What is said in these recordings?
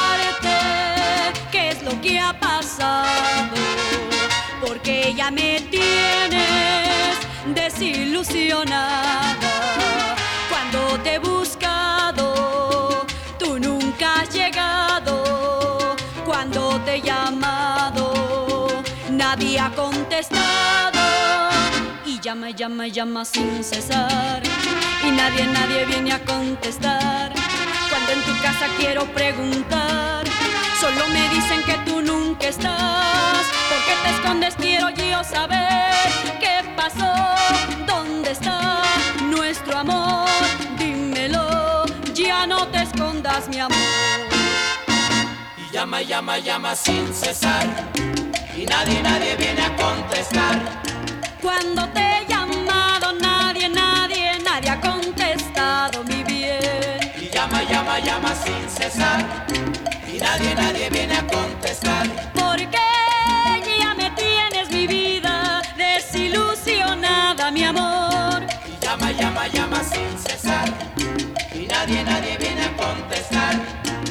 preguntarte qué es lo que ha pasado, porque ya me tienes desilusionada. Cuando te he buscado, tú nunca has llegado. Cuando te he llamado, nadie ha contestado. Y llama sin cesar, y nadie viene a contestar. Cuando en tu casa quiero preguntar, solo me dicen que tú nunca estás. ¿Por qué te escondes? Quiero yo saber qué pasó, dónde está nuestro amor. Dímelo, ya no te escondas, mi amor. Y llama sin cesar, y nadie viene a contestar. Cuando te he llamado, nadie ha contestado, mi bien. Y llama sin cesar, y nadie viene a contestar. Porque ya me tienes, mi vida, desilusionada, mi amor. Y llama sin cesar, y nadie viene a contestar.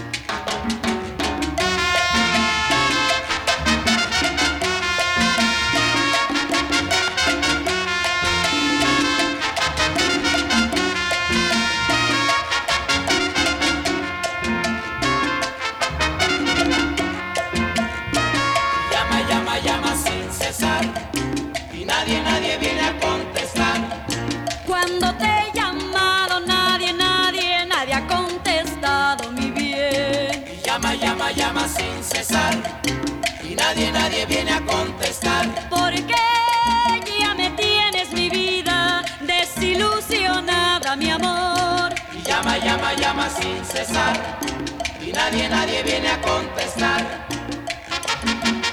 Llama sin cesar, y nadie viene a contestar. Cuando te he llamado, nadie ha contestado, mi bien. Y llama sin cesar, y nadie viene a contestar. Porque ya me tienes, mi vida, desilusionada, mi amor. Y llama sin cesar, y nadie viene a contestar.